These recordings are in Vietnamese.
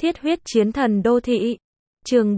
Thiết huyết chiến thần đô thị. Chương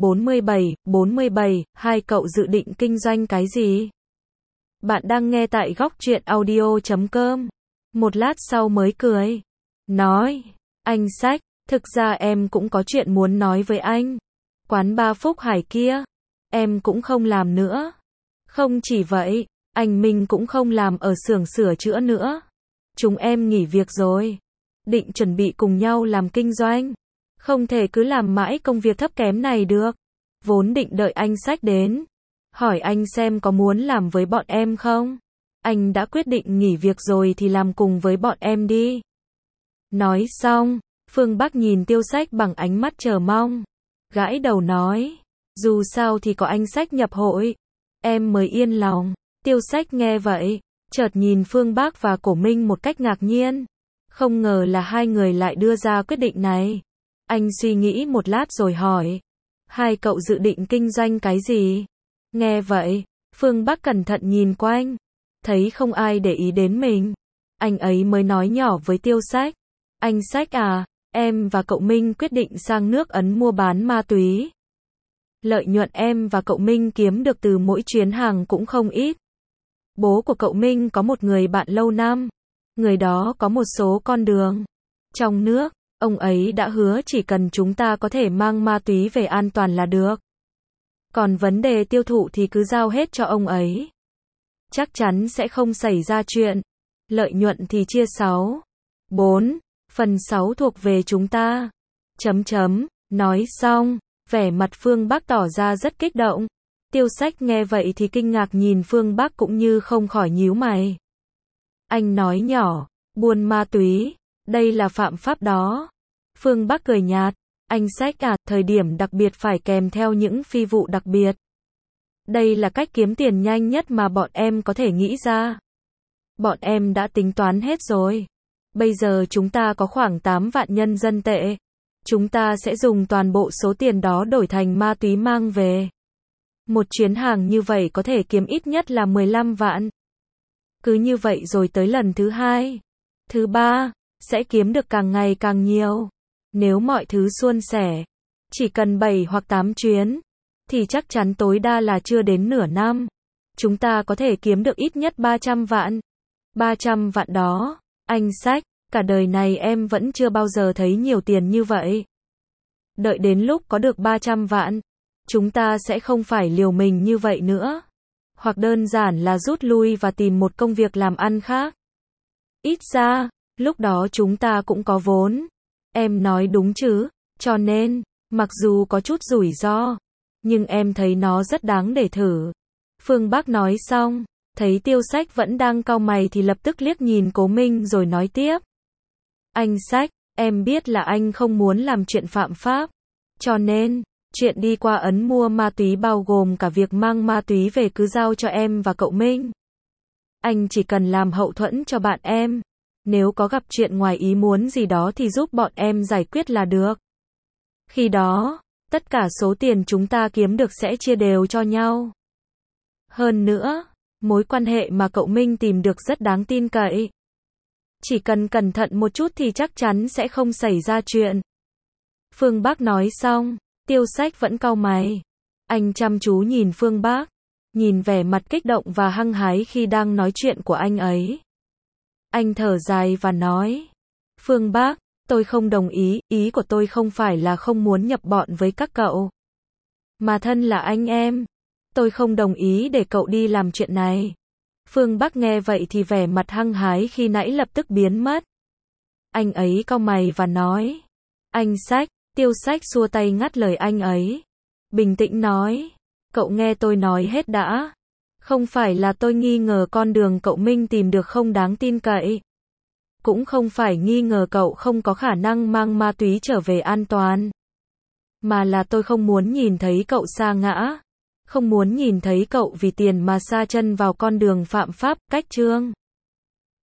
47, hai cậu dự định kinh doanh cái gì? Bạn đang nghe tại góc truyện audio.com. Một lát sau mới cười. Nói, anh Sách, thực ra em cũng có chuyện muốn nói với anh. Quán ba Phúc Hải kia, em cũng không làm nữa. Không chỉ vậy, anh Minh cũng không làm ở xưởng sửa chữa nữa. Chúng em nghỉ việc rồi. Định chuẩn bị cùng nhau làm kinh doanh. Không thể cứ làm mãi công việc thấp kém này được. Vốn định đợi anh Sách đến. Hỏi anh xem có muốn làm với bọn em không? Anh đã quyết định nghỉ việc rồi thì làm cùng với bọn em đi. Nói xong, Phương Bắc nhìn Tiêu Sách bằng ánh mắt chờ mong. Gãi đầu nói, dù sao thì có anh Sách nhập hội. Em mới yên lòng. Tiêu Sách nghe vậy, chợt nhìn Phương Bắc và Cổ Minh một cách ngạc nhiên. Không ngờ là hai người lại đưa ra quyết định này. Anh suy nghĩ một lát rồi hỏi. Hai cậu dự định kinh doanh cái gì? Nghe vậy, Phương Bắc cẩn thận nhìn quanh. Thấy không ai để ý đến mình. Anh ấy mới nói nhỏ với Tiêu Sách. Anh Sách à, em và cậu Minh quyết định sang nước Ấn mua bán ma túy. Lợi nhuận em và cậu Minh kiếm được từ mỗi chuyến hàng cũng không ít. Bố của cậu Minh có một người bạn lâu năm. Người đó có một số con đường trong nước. Ông ấy đã hứa chỉ cần chúng ta có thể mang ma túy về an toàn là được. Còn vấn đề tiêu thụ thì cứ giao hết cho ông ấy. Chắc chắn sẽ không xảy ra chuyện. Lợi nhuận thì chia 4 phần 6 thuộc về chúng ta. Nói xong, vẻ mặt Phương Bắc tỏ ra rất kích động. Tiêu Sách nghe vậy thì kinh ngạc nhìn Phương Bắc cũng như không khỏi nhíu mày. Anh nói nhỏ, buôn ma túy, đây là phạm pháp đó. Phương Bắc cười nhạt, anh Sách à, thời điểm đặc biệt phải kèm theo những phi vụ đặc biệt. Đây là cách kiếm tiền nhanh nhất mà bọn em có thể nghĩ ra. Bọn em đã tính toán hết rồi. Bây giờ chúng ta có khoảng 8 vạn nhân dân tệ. Chúng ta sẽ dùng toàn bộ số tiền đó đổi thành ma túy mang về. Một chuyến hàng như vậy có thể kiếm ít nhất là 15 vạn. Cứ như vậy rồi tới lần thứ 2, thứ 3, sẽ kiếm được càng ngày càng nhiều. Nếu mọi thứ suôn sẻ, chỉ cần 7 hoặc 8 chuyến, thì chắc chắn tối đa là chưa đến nửa năm. Chúng ta có thể kiếm được ít nhất 300 vạn. 300 vạn đó, anh Sách, cả đời này em vẫn chưa bao giờ thấy nhiều tiền như vậy. Đợi đến lúc có được 300 vạn, chúng ta sẽ không phải liều mình như vậy nữa. Hoặc đơn giản là rút lui và tìm một công việc làm ăn khác. Ít ra, lúc đó chúng ta cũng có vốn. Em nói đúng chứ? Cho nên, mặc dù có chút rủi ro, nhưng em thấy nó rất đáng để thử. Phương Bắc nói xong, thấy Tiêu Sách vẫn đang cau mày thì lập tức liếc nhìn Cố Minh rồi nói tiếp. Anh Sách, em biết là anh không muốn làm chuyện phạm pháp. Cho nên, chuyện đi qua Ấn mua ma túy bao gồm cả việc mang ma túy về cứ giao cho em và cậu Minh. Anh chỉ cần làm hậu thuẫn cho bạn em. Nếu có gặp chuyện ngoài ý muốn gì đó thì giúp bọn em giải quyết là được. Khi đó, tất cả số tiền chúng ta kiếm được sẽ chia đều cho nhau. Hơn nữa, mối quan hệ mà cậu Minh tìm được rất đáng tin cậy. Chỉ cần cẩn thận một chút thì chắc chắn sẽ không xảy ra chuyện. Phương Bắc nói xong, Tiêu Sách vẫn cau mày. Anh chăm chú nhìn Phương Bắc, nhìn vẻ mặt kích động và hăng hái khi đang nói chuyện của anh ấy. Anh thở dài và nói, Phương Bắc, tôi không đồng ý, ý của tôi không phải là không muốn nhập bọn với các cậu. Mà thân là anh em, tôi không đồng ý để cậu đi làm chuyện này. Phương Bắc nghe vậy thì vẻ mặt hăng hái khi nãy lập tức biến mất. Anh ấy cau mày và nói, anh Sách. Tiêu Sách xua tay ngắt lời anh ấy. Bình tĩnh nói, cậu nghe tôi nói hết đã. Không phải là tôi nghi ngờ con đường cậu Minh tìm được không đáng tin cậy. Cũng không phải nghi ngờ cậu không có khả năng mang ma túy trở về an toàn. Mà là tôi không muốn nhìn thấy cậu sa ngã. Không muốn nhìn thấy cậu vì tiền mà sa chân vào con đường phạm pháp, cách chương.